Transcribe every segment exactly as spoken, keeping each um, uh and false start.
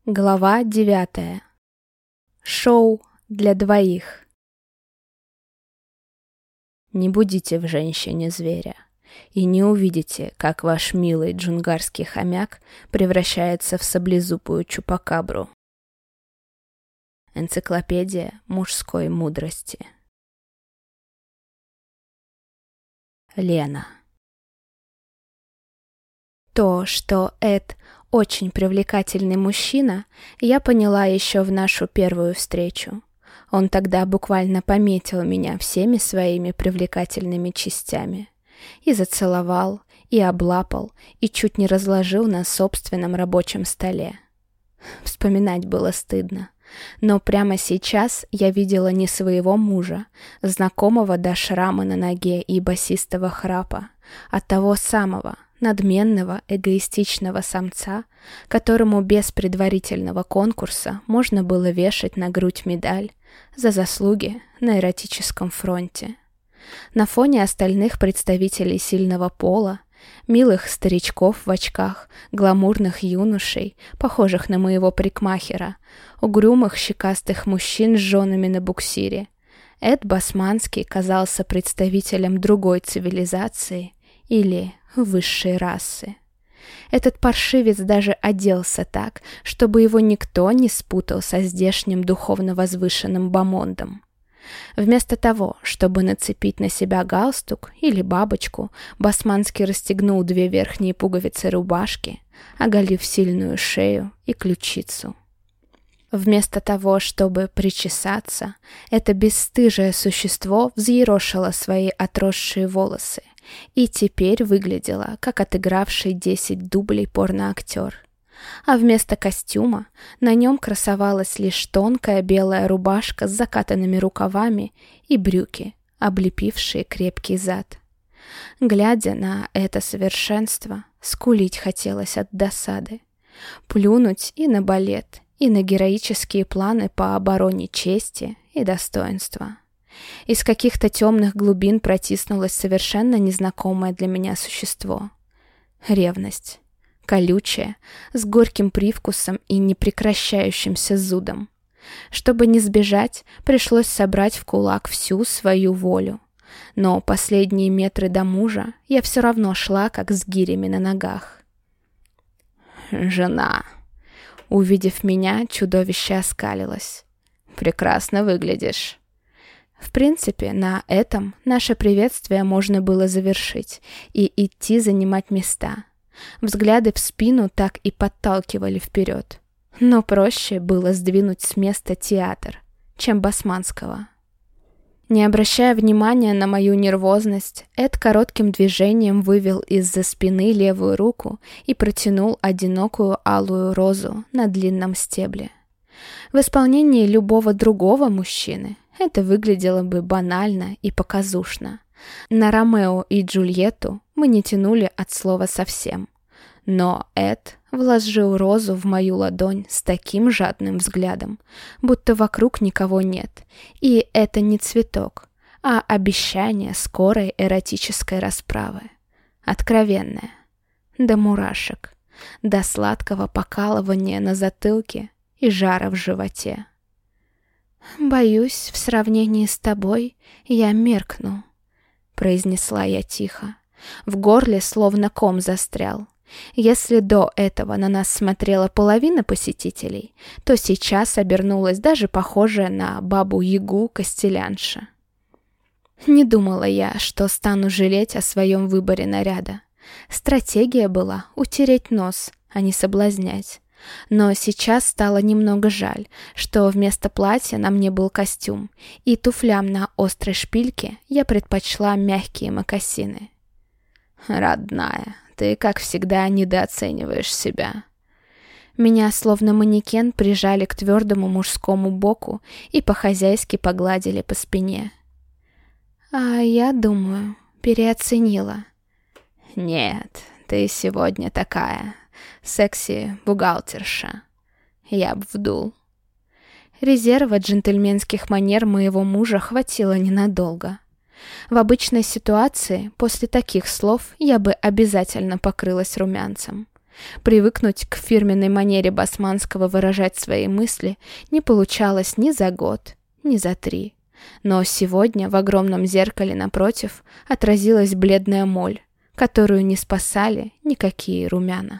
Глава девятая. Шоу для двоих. Не будите в женщине зверя, и не увидите, как ваш милый джунгарский хомяк превращается в саблезубую чупакабру. Энциклопедия мужской мудрости. Лена. То, что Эд очень привлекательный мужчина, я поняла еще в нашу первую встречу. Он тогда буквально пометил меня всеми своими привлекательными частями. И зацеловал, и облапал, и чуть не разложил на собственном рабочем столе. Вспоминать было стыдно. Но прямо сейчас я видела не своего мужа, знакомого до шрама на ноге и басистого храпа, а того самого, надменного, эгоистичного самца, которому без предварительного конкурса можно было вешать на грудь медаль за заслуги на эротическом фронте. На фоне остальных представителей сильного пола, милых старичков в очках, гламурных юношей, похожих на моего парикмахера, угрюмых щекастых мужчин с женами на буксире, Эд Басманский казался представителем другой цивилизации или высшей расы. Этот паршивец даже оделся так, чтобы его никто не спутал со здешним духовно возвышенным бомондом. Вместо того, чтобы нацепить на себя галстук или бабочку, Басманский расстегнул две верхние пуговицы рубашки, оголив сильную шею и ключицу. Вместо того, чтобы причесаться, это бесстыжее существо взъерошило свои отросшие волосы и теперь выглядело, как отыгравший десять дублей порноактер. А вместо костюма на нем красовалась лишь тонкая белая рубашка с закатанными рукавами и брюки, облепившие крепкий зад. Глядя на это совершенство, скулить хотелось от досады. Плюнуть и на балет, и на героические планы по обороне чести и достоинства. Из каких-то темных глубин протиснулось совершенно незнакомое для меня существо. Ревность. Колючая, с горьким привкусом и непрекращающимся зудом. Чтобы не сбежать, пришлось собрать в кулак всю свою волю. Но последние метры до мужа я все равно шла, как с гирями на ногах. «Жена!» Увидев меня, чудовище оскалилось. «Прекрасно выглядишь». В принципе, на этом наше приветствие можно было завершить и идти занимать места. Взгляды в спину так и подталкивали вперед. Но проще было сдвинуть с места театр, чем Басманского. Не обращая внимания на мою нервозность, Эд коротким движением вывел из-за спины левую руку и протянул одинокую алую розу на длинном стебле. В исполнении любого другого мужчины это выглядело бы банально и показушно. На Ромео и Джульетту мы не тянули от слова совсем. Но Эд вложил розу в мою ладонь с таким жадным взглядом, будто вокруг никого нет. И это не цветок, а обещание скорой эротической расправы. Откровенное. До мурашек. До сладкого покалывания на затылке и жара в животе. «Боюсь, в сравнении с тобой я меркну», — произнесла я тихо. В горле словно ком застрял. Если до этого на нас смотрела половина посетителей, то сейчас обернулась даже похожая на бабу-ягу костелянша. Не думала я, что стану жалеть о своем выборе наряда. Стратегия была утереть нос, а не соблазнять. Но сейчас стало немного жаль, что вместо платья на мне был костюм, и туфлям на острой шпильке я предпочла мягкие мокасины. «Родная, ты, как всегда, недооцениваешь себя». Меня, словно манекен, прижали к твердому мужскому боку и по-хозяйски погладили по спине. «А я думаю, переоценила». «Нет, ты сегодня такая... секси-бухгалтерша. Я б вдул». Резерва джентльменских манер моего мужа хватило ненадолго. В обычной ситуации, после таких слов, я бы обязательно покрылась румянцем. Привыкнуть к фирменной манере Басманского выражать свои мысли не получалось ни за год, ни за три. Но сегодня в огромном зеркале напротив отразилась бледная моль, которую не спасали никакие румяна.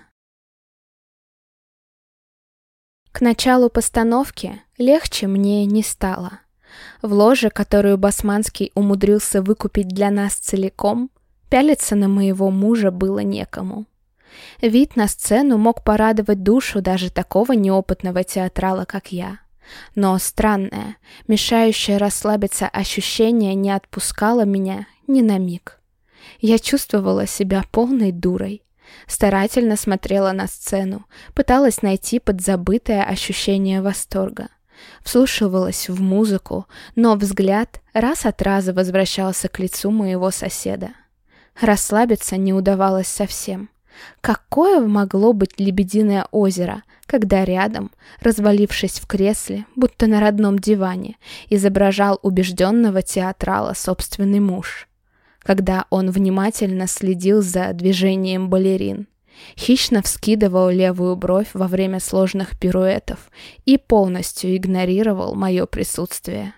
К началу постановки легче мне не стало. В ложе, которую Басманский умудрился выкупить для нас целиком, пялиться на моего мужа было некому. Вид на сцену мог порадовать душу даже такого неопытного театрала, как я. Но странное, мешающее расслабиться ощущение не отпускало меня ни на миг. Я чувствовала себя полной дурой. Старательно смотрела на сцену, пыталась найти подзабытое ощущение восторга. Вслушивалась в музыку, но взгляд раз от раза возвращался к лицу моего соседа. Расслабиться не удавалось совсем. Какое могло быть Лебединое озеро, когда рядом, развалившись в кресле, будто на родном диване, изображал убежденного театрала собственный муж? Когда он внимательно следил за движением балерин, хищно вскидывал левую бровь во время сложных пируэтов и полностью игнорировал мое присутствие.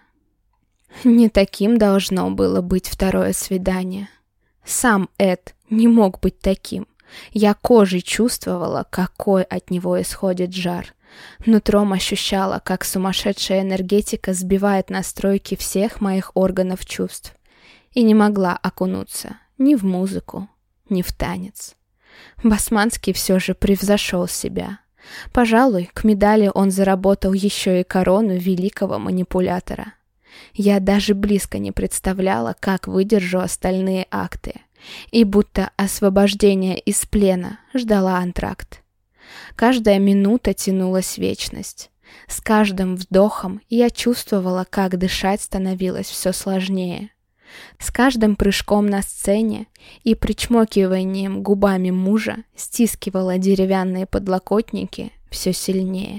Не таким должно было быть второе свидание. Сам Эд не мог быть таким. Я кожей чувствовала, какой от него исходит жар. Нутром ощущала, как сумасшедшая энергетика сбивает настройки всех моих органов чувств. И не могла окунуться ни в музыку, ни в танец. Басманский все же превзошел себя. Пожалуй, к медали он заработал еще и корону великого манипулятора. Я даже близко не представляла, как выдержу остальные акты. И будто освобождение из плена ждала антракт. Каждая минута тянулась вечность. С каждым вдохом я чувствовала, как дышать становилось все сложнее. С каждым прыжком на сцене и причмокиванием губами мужа стискивала деревянные подлокотники все сильнее.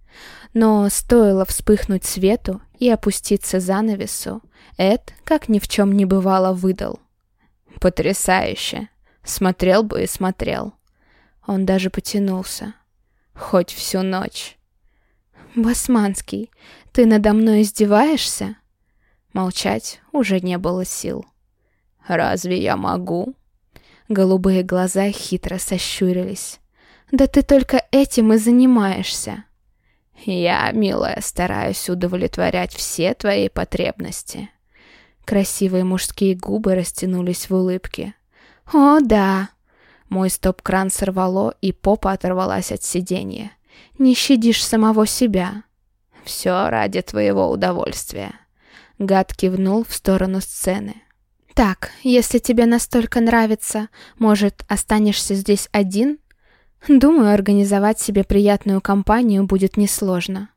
Но стоило вспыхнуть свету и опуститься занавесу, Эд, как ни в чем не бывало, выдал: «Потрясающе! Смотрел бы и смотрел». Он даже потянулся. «Хоть всю ночь». «Басманский, ты надо мной издеваешься?» Молчать уже не было сил. «Разве я могу?» Голубые глаза хитро сощурились. «Да ты только этим и занимаешься». «Я, милая, стараюсь удовлетворять все твои потребности». Красивые мужские губы растянулись в улыбке. «О, да!» Мой стоп-кран сорвало, и попа оторвалась от сиденья. «Не щадишь самого себя». «Все ради твоего удовольствия». Гад кивнул в сторону сцены. «Так, если тебе настолько нравится, может, останешься здесь один? Думаю, организовать себе приятную компанию будет несложно».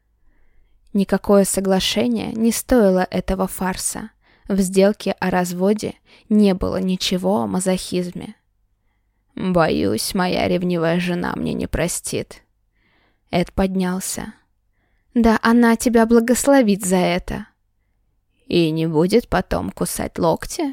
Никакое соглашение не стоило этого фарса. В сделке о разводе не было ничего о мазохизме. «Боюсь, моя ревнивая жена мне не простит». Эд поднялся. «Да она тебя благословит за это». «И не будет потом кусать локти?»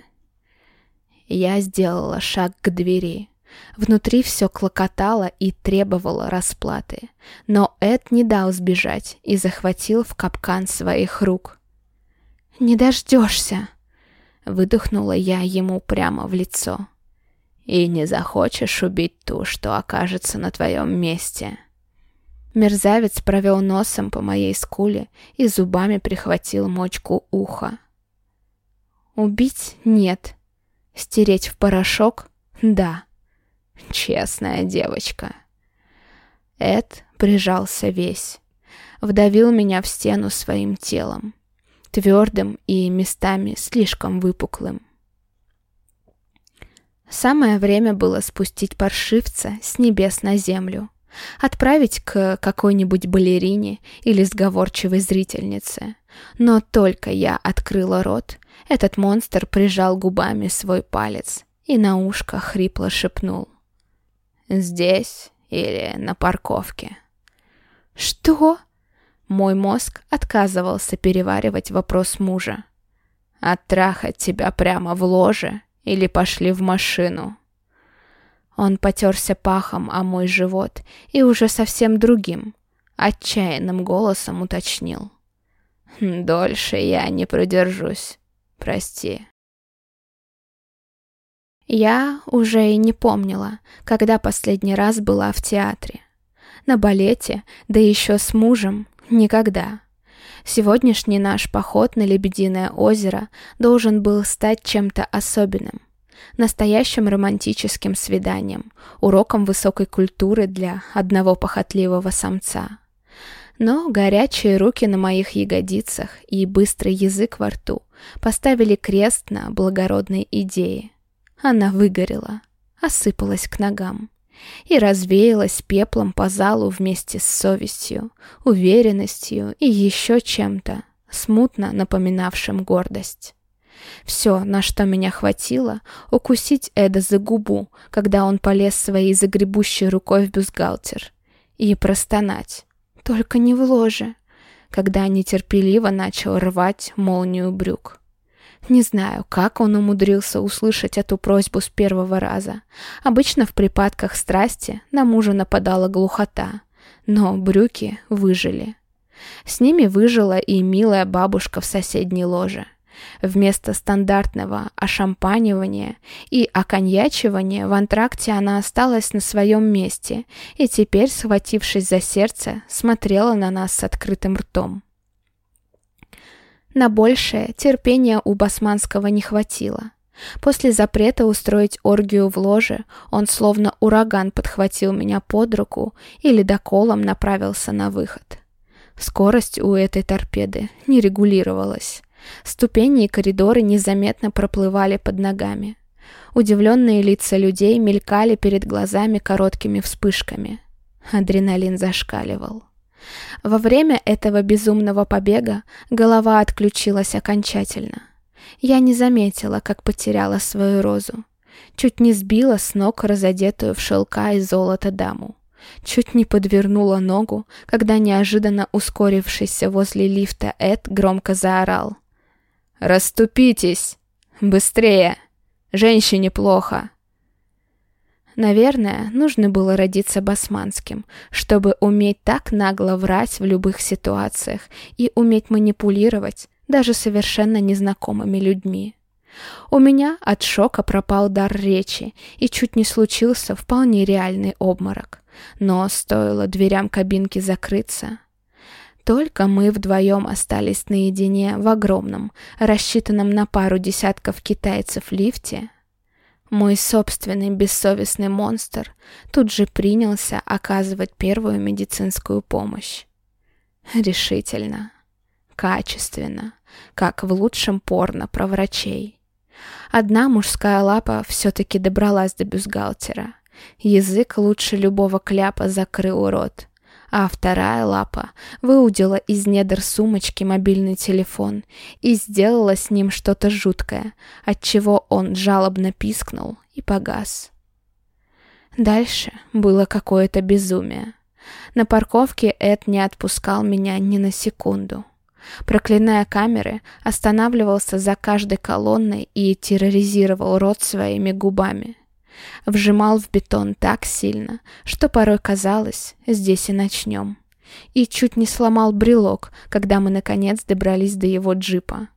Я сделала шаг к двери. Внутри все клокотало и требовало расплаты. Но Эд не дал сбежать и захватил в капкан своих рук. «Не дождешься!» — выдохнула я ему прямо в лицо. «И не захочешь убить ту, что окажется на твоем месте». Мерзавец провел носом по моей скуле и зубами прихватил мочку уха. «Убить — нет. Стереть в порошок — да». «Честная девочка». Эд прижался весь. Вдавил меня в стену своим телом. Твердым и местами слишком выпуклым. Самое время было спустить паршивца с небес на землю. Отправить к какой-нибудь балерине или сговорчивой зрительнице. Но только я открыла рот, этот монстр прижал губами свой палец и на ушко хрипло шепнул: «Здесь или на парковке?» «Что?» Мой мозг отказывался переваривать вопрос мужа. «Оттрахать тебя прямо в ложе или пошли в машину?» Он потерся пахом о мой живот и уже совсем другим, отчаянным голосом уточнил: «Дольше я не продержусь. Прости». Я уже и не помнила, когда последний раз была в театре. На балете, да еще с мужем, никогда. Сегодняшний наш поход на Лебединое озеро должен был стать чем-то особенным. Настоящим романтическим свиданием, уроком высокой культуры для одного похотливого самца. Но горячие руки на моих ягодицах и быстрый язык во рту поставили крест на благородной идее. Она выгорела, осыпалась к ногам и развеялась пеплом по залу вместе с совестью, уверенностью и еще чем-то, смутно напоминавшим гордость. Все, на что меня хватило, укусить Эда за губу, когда он полез своей загребущей рукой в бюстгальтер, и простонать, только не в ложе, когда нетерпеливо начал рвать молнию брюк. Не знаю, как он умудрился услышать эту просьбу с первого раза. Обычно в припадках страсти на мужа нападала глухота, но брюки выжили. С ними выжила и милая бабушка в соседней ложе. Вместо стандартного ошампанивания и оконьячивания в антракте она осталась на своем месте и теперь, схватившись за сердце, смотрела на нас с открытым ртом. На большее терпения у Басманского не хватило. После запрета устроить оргию в ложе, он словно ураган подхватил меня под руку и ледоколом направился на выход. Скорость у этой торпеды не регулировалась. Ступени и коридоры незаметно проплывали под ногами. Удивленные лица людей мелькали перед глазами короткими вспышками. Адреналин зашкаливал. Во время этого безумного побега голова отключилась окончательно. Я не заметила, как потеряла свою розу. Чуть не сбила с ног разодетую в шелка и золото даму. Чуть не подвернула ногу, когда неожиданно ускорившийся возле лифта Эд громко заорал: «Расступитесь! Быстрее! Женщине плохо!» Наверное, нужно было родиться басманским, чтобы уметь так нагло врать в любых ситуациях и уметь манипулировать даже совершенно незнакомыми людьми. У меня от шока пропал дар речи и чуть не случился вполне реальный обморок. Но стоило дверям кабинки закрыться. Только мы вдвоем остались наедине в огромном, рассчитанном на пару десятков китайцев лифте. Мой собственный бессовестный монстр тут же принялся оказывать первую медицинскую помощь. Решительно, качественно, как в лучшем порно про врачей. Одна мужская лапа все-таки добралась до бюстгальтера. Язык лучше любого кляпа закрыл рот. А вторая лапа выудила из недр сумочки мобильный телефон и сделала с ним что-то жуткое, отчего он жалобно пискнул и погас. Дальше было какое-то безумие. На парковке Эд не отпускал меня ни на секунду. Проклиная камеры, останавливался за каждой колонной и терроризировал рот своими губами. Вжимал в бетон так сильно, что порой казалось, здесь и начнем. И чуть не сломал брелок, когда мы наконец добрались до его джипа.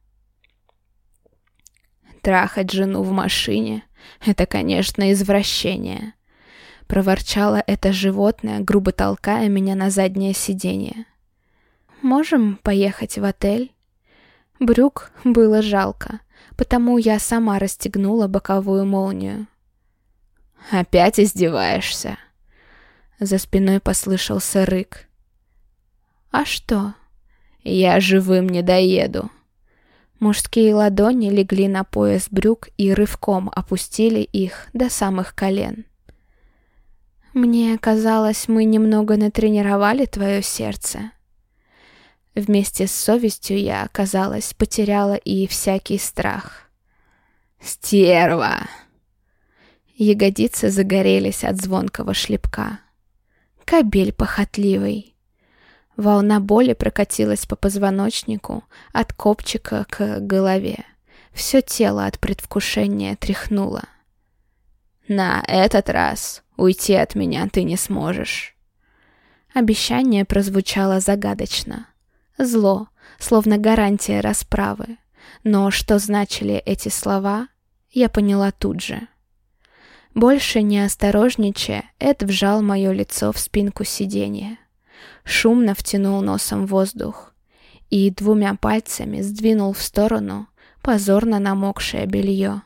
«Трахать жену в машине — это, конечно, извращение», — проворчало это животное, грубо толкая меня на заднее сиденье. «Можем поехать в отель?» Брюк было жалко, потому я сама расстегнула боковую молнию. «Опять издеваешься?» За спиной послышался рык. «А что?» «Я живым не доеду». Мужские ладони легли на пояс брюк и рывком опустили их до самых колен. «Мне казалось, мы немного натренировали твое сердце». Вместе с совестью я, казалось, потеряла и всякий страх. «Стерва!» Ягодицы загорелись от звонкого шлепка. Кобель похотливый. Волна боли прокатилась по позвоночнику от копчика к голове. Все тело от предвкушения тряхнуло. На этот раз уйти от меня ты не сможешь». Обещание прозвучало загадочно. Зло, словно гарантия расправы. Но что значили эти слова, я поняла тут же. Больше не осторожничая, Эд вжал мое лицо в спинку сиденья. Шумно втянул носом воздух и двумя пальцами сдвинул в сторону позорно намокшее белье.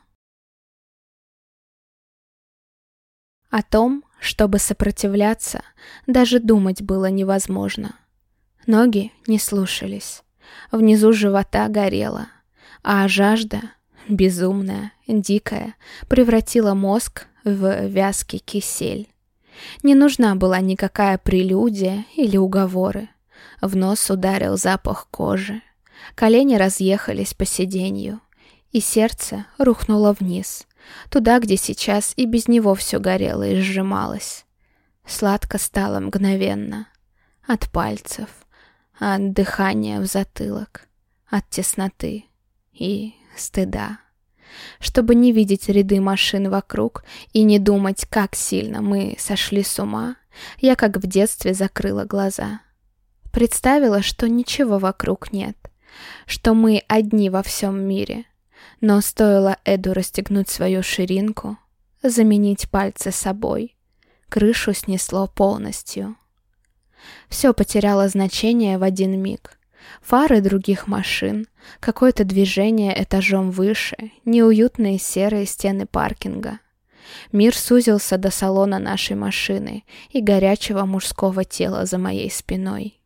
О том, чтобы сопротивляться, даже думать было невозможно. Ноги не слушались, внизу живота горело, а жажда, безумная, дикая, превратила мозг в вязкий кисель. Не нужна была никакая прелюдия или уговоры. В нос ударил запах кожи, колени разъехались по сиденью, и сердце рухнуло вниз, туда, где сейчас и без него все горело и сжималось. Сладко стало мгновенно. От пальцев, от дыхания в затылок, от тесноты и стыда. Чтобы не видеть ряды машин вокруг и не думать, как сильно мы сошли с ума, я, как в детстве, закрыла глаза. Представила, что ничего вокруг нет, что мы одни во всем мире. Но стоило Эду расстегнуть свою ширинку, заменить пальцы собой, крышу снесло полностью. Все потеряло значение в один миг. Фары других машин, какое-то движение этажом выше, неуютные серые стены паркинга. Мир сузился до салона нашей машины и горячего мужского тела за моей спиной.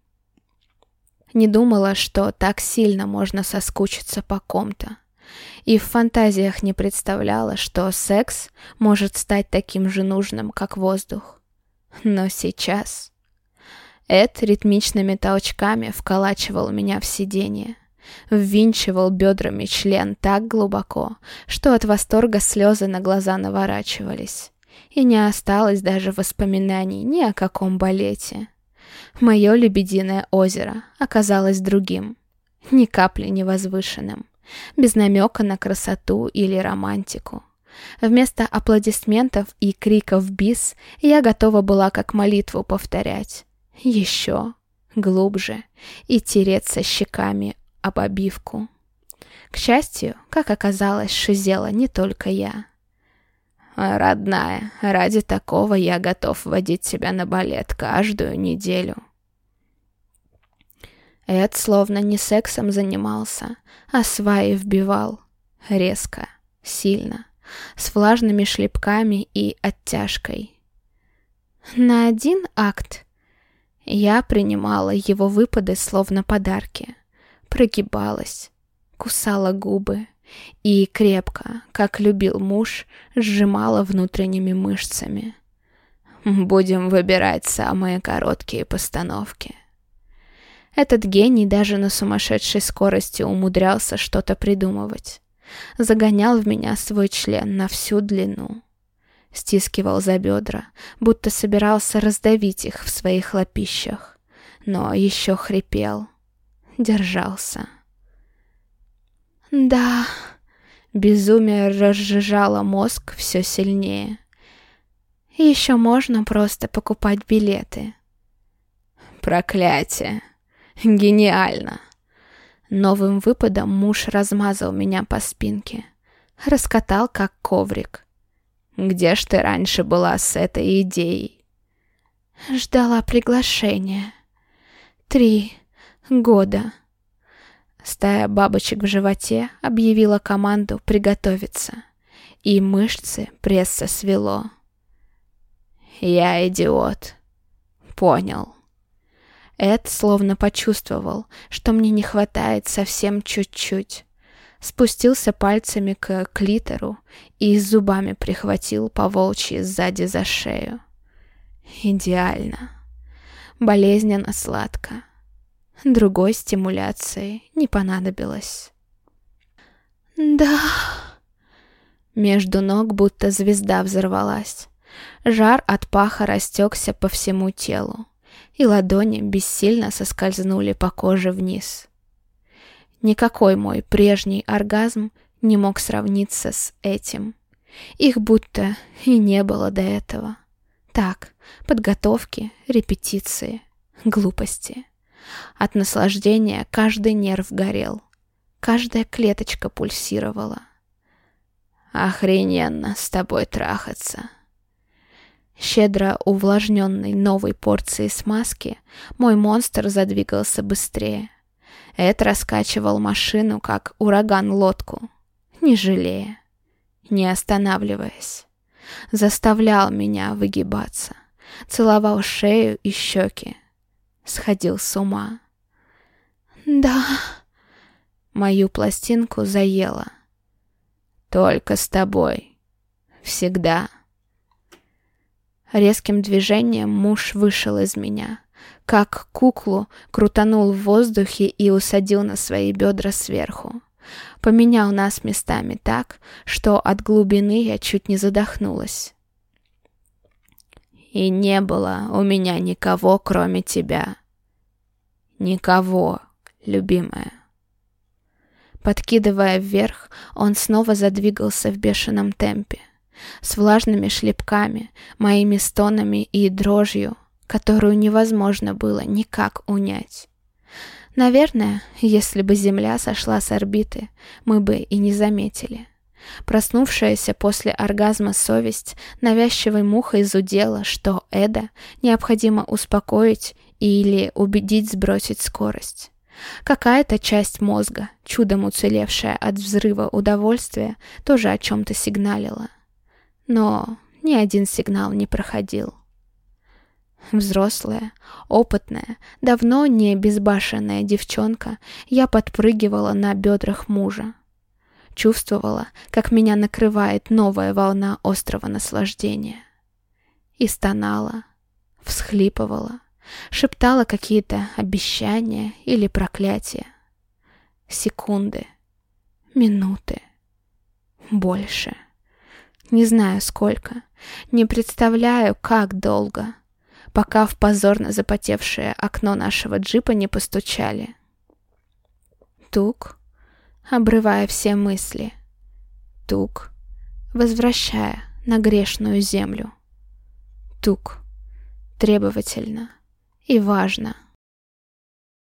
Не думала, что так сильно можно соскучиться по ком-то. И в фантазиях не представляла, что секс может стать таким же нужным, как воздух. Но сейчас... Эд ритмичными толчками вколачивал меня в сиденье, ввинчивал бедрами член так глубоко, что от восторга слезы на глаза наворачивались, и не осталось даже воспоминаний ни о каком балете. Мое лебединое озеро оказалось другим, ни капли не возвышенным, без намека на красоту или романтику. Вместо аплодисментов и криков «бис» я готова была как молитву повторять. Еще глубже и тереться щеками об обивку. К счастью, как оказалось, шизела не только я. «Родная, ради такого я готов водить тебя на балет каждую неделю». Эд словно не сексом занимался, а сваи вбивал. Резко, сильно, с влажными шлепками и оттяжкой. На один акт я принимала его выпады словно подарки, прогибалась, кусала губы и крепко, как любил муж, сжимала внутренними мышцами. Будем выбирать самые короткие постановки. Этот гений даже на сумасшедшей скорости умудрялся что-то придумывать. Загонял в меня свой член на всю длину. Стискивал за бедра, будто собирался раздавить их в своих лапищах, но еще хрипел, держался. Да, безумие разжижало мозг все сильнее. Еще можно просто покупать билеты. Проклятие! Гениально! Новым выпадом муж размазал меня по спинке, раскатал как коврик. Где ж ты раньше была с этой идеей? Ждала приглашения. Три года. Стая бабочек в животе объявила команду приготовиться, и мышцы пресса свело. Я идиот. Понял. Эд словно почувствовал, что мне не хватает совсем чуть-чуть. Спустился пальцами к клитору и зубами прихватил по-волчьи сзади за шею. Идеально. Болезненно сладко. Другой стимуляции не понадобилось. Да. Между ног будто звезда взорвалась. Жар от паха растекся по всему телу, и ладони бессильно соскользнули по коже вниз. Никакой мой прежний оргазм не мог сравниться с этим. Их будто и не было до этого. Так, подготовки, репетиции, глупости. От наслаждения каждый нерв горел, каждая клеточка пульсировала. Охрененно с тобой трахаться. Щедро увлажненной новой порцией смазки мой монстр задвигался быстрее. Эд раскачивал машину, как ураган лодку, не жалея, не останавливаясь. Заставлял меня выгибаться, целовал шею и щеки. Сходил с ума. Да. Мою пластинку заело. Только с тобой. Всегда. Резким движением муж вышел из меня, как куклу крутанул в воздухе и усадил на свои бедра сверху. Поменял нас местами так, что от глубины я чуть не задохнулась. И не было у меня никого, кроме тебя. Никого, любимая. Подкидывая вверх, он снова задвигался в бешеном темпе, с влажными шлепками, моими стонами и дрожью, которую невозможно было никак унять. Наверное, если бы Земля сошла с орбиты, мы бы и не заметили. Проснувшаяся после оргазма совесть навязчивой мухой зудела, что Эда необходимо успокоить или убедить сбросить скорость. Какая-то часть мозга, чудом уцелевшая от взрыва удовольствия, тоже о чем-то сигналила. Но ни один сигнал не проходил. Взрослая, опытная, давно не безбашенная девчонка, я подпрыгивала на бедрах мужа. Чувствовала, как меня накрывает новая волна острого наслаждения. И стонала, всхлипывала, шептала какие-то обещания или проклятия. Секунды, минуты, больше. Не знаю сколько, не представляю, как долго, пока в позорно запотевшее окно нашего джипа не постучали. Тук, обрывая все мысли. Тук, возвращая на грешную землю. Тук, требовательно и важно.